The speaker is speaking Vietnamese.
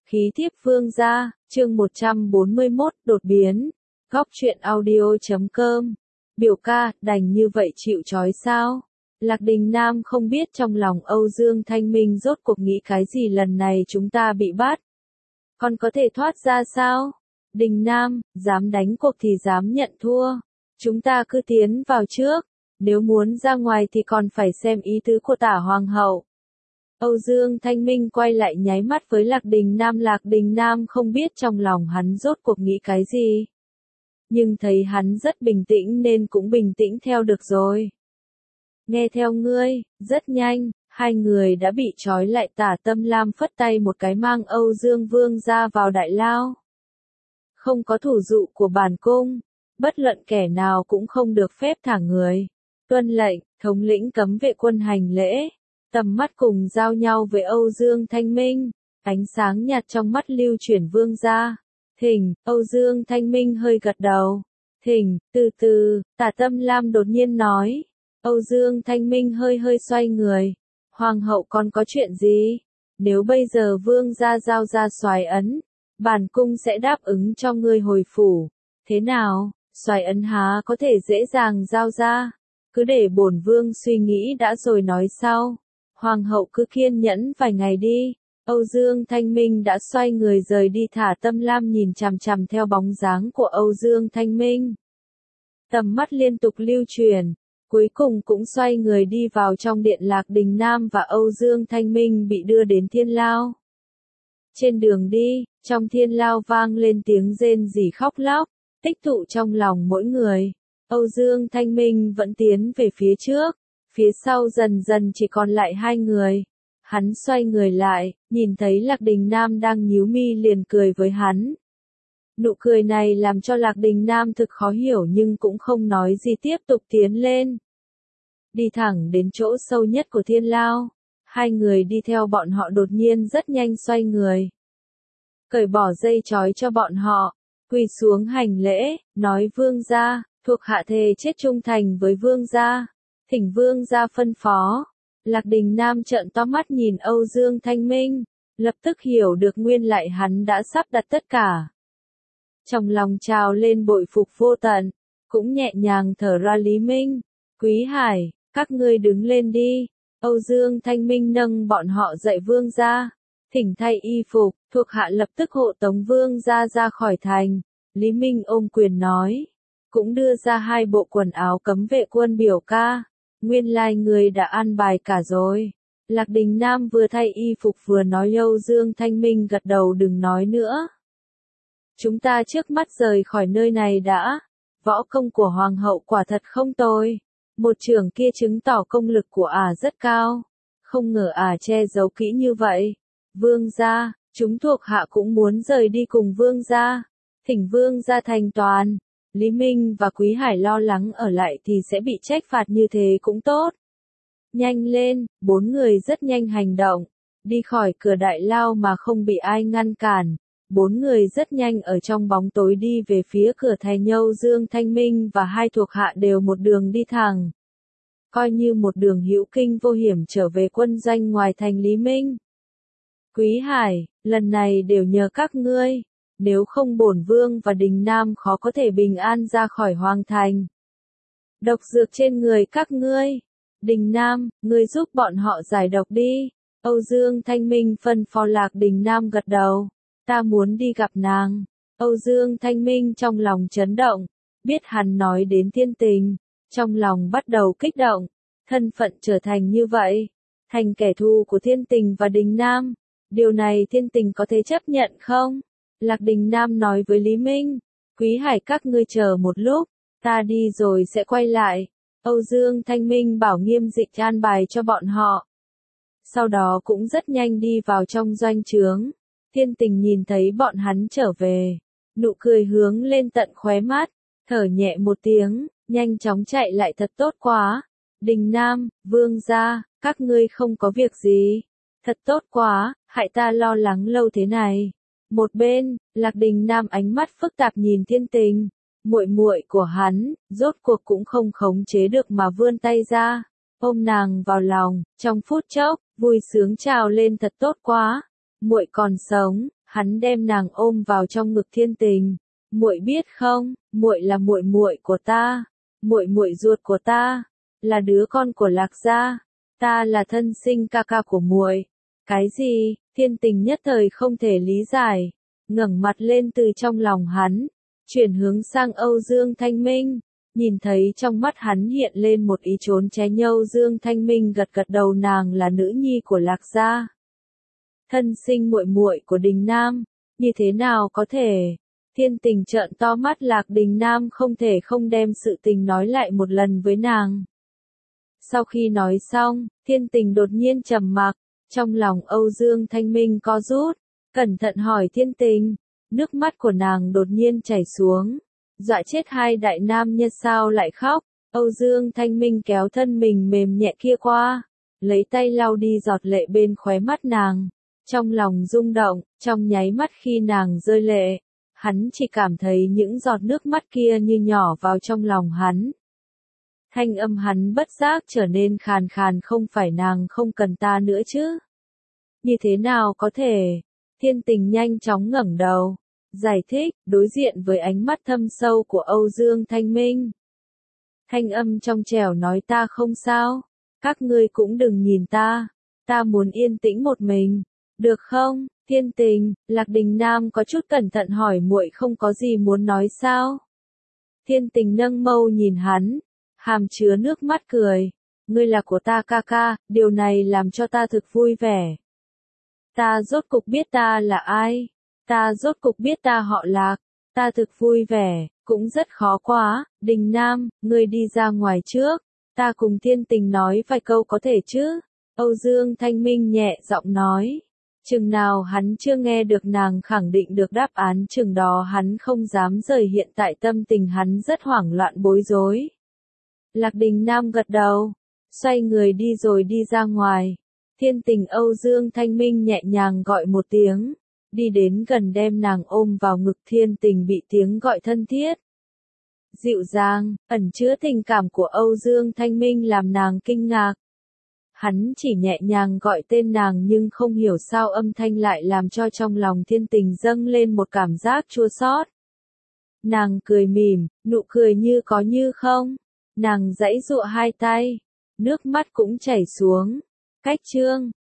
Khí thiếp vương gia, chương 141, đột biến. Góc truyện audio.com. Biểu ca, đành như vậy chịu trói sao? Lạc Đình Nam không biết trong lòng Âu Dương Thanh Minh rốt cuộc nghĩ cái gì lần này chúng ta bị bắt. Còn có thể thoát ra sao? Đình Nam, dám đánh cuộc thì dám nhận thua. Chúng ta cứ tiến vào trước. Nếu muốn ra ngoài thì còn phải xem ý tứ của Tả Hoàng hậu. Âu Dương Thanh Minh quay lại nháy mắt với Lạc Đình Nam. Lạc Đình Nam không biết trong lòng hắn rốt cuộc nghĩ cái gì. Nhưng thấy hắn rất bình tĩnh nên cũng bình tĩnh theo được rồi. Nghe theo ngươi, rất nhanh, hai người đã bị trói lại. Tả Tâm Lam phất tay một cái mang Âu Dương Vương ra vào đại lao. Không có thủ dụ của bản cung, bất luận kẻ nào cũng không được phép thả người. Tuân lệnh, thống lĩnh cấm vệ quân hành lễ. Tầm mắt cùng giao nhau với Âu Dương Thanh Minh, ánh sáng nhạt trong mắt lưu chuyển vương ra. Thỉnh, Âu Dương Thanh Minh hơi gật đầu. Thỉnh, từ từ, Tả Tâm Lam đột nhiên nói. Âu Dương Thanh Minh hơi xoay người. Hoàng hậu còn có chuyện gì? Nếu bây giờ vương gia giao ra soái ấn, bản cung sẽ đáp ứng cho ngươi hồi phủ. Thế nào, soái ấn há có thể dễ dàng giao ra? Cứ để bổn vương suy nghĩ đã rồi nói sau. Hoàng hậu cứ kiên nhẫn vài ngày đi. Âu Dương Thanh Minh đã xoay người rời đi. Thả Tâm Lam nhìn chằm chằm theo bóng dáng của Âu Dương Thanh Minh. Tầm mắt liên tục lưu truyền, cuối cùng cũng xoay người đi vào trong điện. Lạc Đình Nam và Âu Dương Thanh Minh bị đưa đến thiên lao. Trên đường đi, trong thiên lao vang lên tiếng rên rỉ khóc lóc, tích tụ trong lòng mỗi người. Âu Dương Thanh Minh vẫn tiến về phía trước. Phía sau dần dần chỉ còn lại hai người. Hắn xoay người lại, nhìn thấy Lạc Đình Nam đang nhíu mi liền cười với hắn. Nụ cười này làm cho Lạc Đình Nam thực khó hiểu nhưng cũng không nói gì, tiếp tục tiến lên. Đi thẳng đến chỗ sâu nhất của thiên lao. Hai người đi theo bọn họ đột nhiên rất nhanh xoay người. Cởi bỏ dây trói cho bọn họ, quỳ xuống hành lễ, nói vương gia, thuộc hạ thề chết trung thành với vương gia. Thỉnh vương gia phân phó. Lạc Đình Nam trợn to mắt nhìn Âu Dương Thanh Minh, lập tức hiểu được nguyên lại hắn đã sắp đặt tất cả. Trong lòng trào lên bội phục vô tận, cũng nhẹ nhàng thở ra. Lý Minh, Quý Hải, các ngươi đứng lên đi. Âu Dương Thanh Minh nâng bọn họ dậy. Vương gia, thỉnh thay y phục, thuộc hạ lập tức hộ tống vương gia ra khỏi thành. Lý Minh ôm quyền nói, cũng đưa ra hai bộ quần áo cấm vệ quân. Biểu ca, nguyên lai người đã an bài cả rồi. Lạc Đình Nam vừa thay y phục vừa nói. Âu Dương Thanh Minh gật đầu. Đừng nói nữa. Chúng ta trước mắt rời khỏi nơi này đã. Võ công của hoàng hậu quả thật không tồi. Một chưởng kia chứng tỏ công lực của ả rất cao. Không ngờ ả che giấu kỹ như vậy. Vương gia, chúng thuộc hạ cũng muốn rời đi cùng vương gia. Thỉnh vương gia thành toàn. Lý Minh và Quý Hải lo lắng ở lại thì sẽ bị trách phạt, như thế cũng tốt. Nhanh lên, bốn người rất nhanh hành động. Đi khỏi cửa đại lao mà không bị ai ngăn cản. Bốn người rất nhanh ở trong bóng tối đi về phía cửa thành. Âu Dương Thanh Minh và hai thuộc hạ đều một đường đi thẳng. Coi như một đường hữu kinh vô hiểm trở về quân doanh ngoài thành. Lý Minh, Quý Hải, lần này đều nhờ các ngươi. Nếu không bổn vương và Đình Nam khó có thể bình an ra khỏi hoàng thành. Độc dược trên người các ngươi. Đình Nam, ngươi giúp bọn họ giải độc đi. Âu Dương Thanh Minh phân phó. Lạc Đình Nam gật đầu. Ta muốn đi gặp nàng. Âu Dương Thanh Minh trong lòng chấn động. Biết hắn nói đến Thiên Tình. Trong lòng bắt đầu kích động. Thân phận trở thành như vậy. Thành kẻ thù của Thiên Tình và Đình Nam. Điều này Thiên Tình có thể chấp nhận không? Lạc Đình Nam nói với Lý Minh, Quý Hải, các ngươi chờ một lúc, ta đi rồi sẽ quay lại. Âu Dương Thanh Minh bảo Nghiêm Dịch an bài cho bọn họ. Sau đó cũng rất nhanh đi vào trong doanh trướng. Thiên Tình nhìn thấy bọn hắn trở về, nụ cười hướng lên tận khóe mắt, thở nhẹ một tiếng, nhanh chóng chạy lại. Thật tốt quá. Đình Nam, vương gia, các ngươi không có việc gì. Thật tốt quá, hại ta lo lắng lâu thế này. Một bên, Lạc Đình Nam ánh mắt phức tạp nhìn Thiên Tình, muội muội của hắn, rốt cuộc cũng không khống chế được mà vươn tay ra, ôm nàng vào lòng. Trong phút chốc, vui sướng trào lên. Thật tốt quá, muội còn sống. Hắn đem nàng ôm vào trong ngực Thiên Tình. Muội biết không, muội là muội muội của ta, muội muội ruột của ta, là đứa con của Lạc gia, ta là thân sinh ca ca của muội. Cái gì? Thiên Tình nhất thời không thể lý giải, ngẩng mặt lên từ trong lòng hắn, chuyển hướng sang Âu Dương Thanh Minh, nhìn thấy trong mắt hắn hiện lên một ý trốn tránh. Âu Dương Thanh Minh gật gật đầu, nàng là nữ nhi của Lạc gia, thân sinh muội muội của Đình Nam, như thế nào có thể? Thiên Tình trợn to mắt, Lạc Đình Nam không thể không đem sự tình nói lại một lần với nàng. Sau khi nói xong, Thiên Tình đột nhiên trầm mặc, trong lòng Âu Dương Thanh Minh co rút, cẩn thận hỏi Thiên Tình, nước mắt của nàng đột nhiên chảy xuống, dọa chết hai đại nam nhân. Sao lại khóc? Âu Dương Thanh Minh kéo thân mình mềm nhẹ kia qua, lấy tay lau đi giọt lệ bên khóe mắt nàng, trong lòng rung động, trong nháy mắt khi nàng rơi lệ, hắn chỉ cảm thấy những giọt nước mắt kia như nhỏ vào trong lòng hắn. Thanh âm hắn bất giác trở nên khàn khàn, không phải nàng không cần ta nữa chứ? Như thế nào có thể? Thiên Tình nhanh chóng ngẩng đầu, giải thích, đối diện với ánh mắt thâm sâu của Âu Dương Thanh Minh. Thanh âm trong trẻo nói, ta không sao, các ngươi cũng đừng nhìn ta muốn yên tĩnh một mình, được không? Thiên Tình, Lạc Đình Nam có chút cẩn thận hỏi, muội không có gì muốn nói sao? Thiên Tình nâng mâu nhìn hắn, hàm chứa nước mắt cười, ngươi là của ta ca ca, điều này làm cho ta thực vui vẻ. Ta rốt cục biết ta là ai, ta rốt cục biết ta họ Lạc, ta thực vui vẻ, cũng rất khó quá. Đình Nam, ngươi đi ra ngoài trước, ta cùng Thiên Tình nói vài câu có thể chứ? Âu Dương Thanh Minh nhẹ giọng nói. Chừng nào hắn chưa nghe được nàng khẳng định được đáp án, chừng đó hắn không dám rời. Hiện tại tâm tình hắn rất hoảng loạn bối rối. Lạc Đình Nam gật đầu, xoay người đi rồi đi ra ngoài. Thiên Tình, Âu Dương Thanh Minh nhẹ nhàng gọi một tiếng, đi đến gần đem nàng ôm vào ngực. Thiên Tình bị tiếng gọi thân thiết, dịu dàng, ẩn chứa tình cảm của Âu Dương Thanh Minh làm nàng kinh ngạc. Hắn chỉ nhẹ nhàng gọi tên nàng, nhưng không hiểu sao âm thanh lại làm cho trong lòng Thiên Tình dâng lên một cảm giác chua xót. Nàng cười mỉm, nụ cười như có như không. Nàng giãy giụa hai tay, nước mắt cũng chảy xuống. Cách chương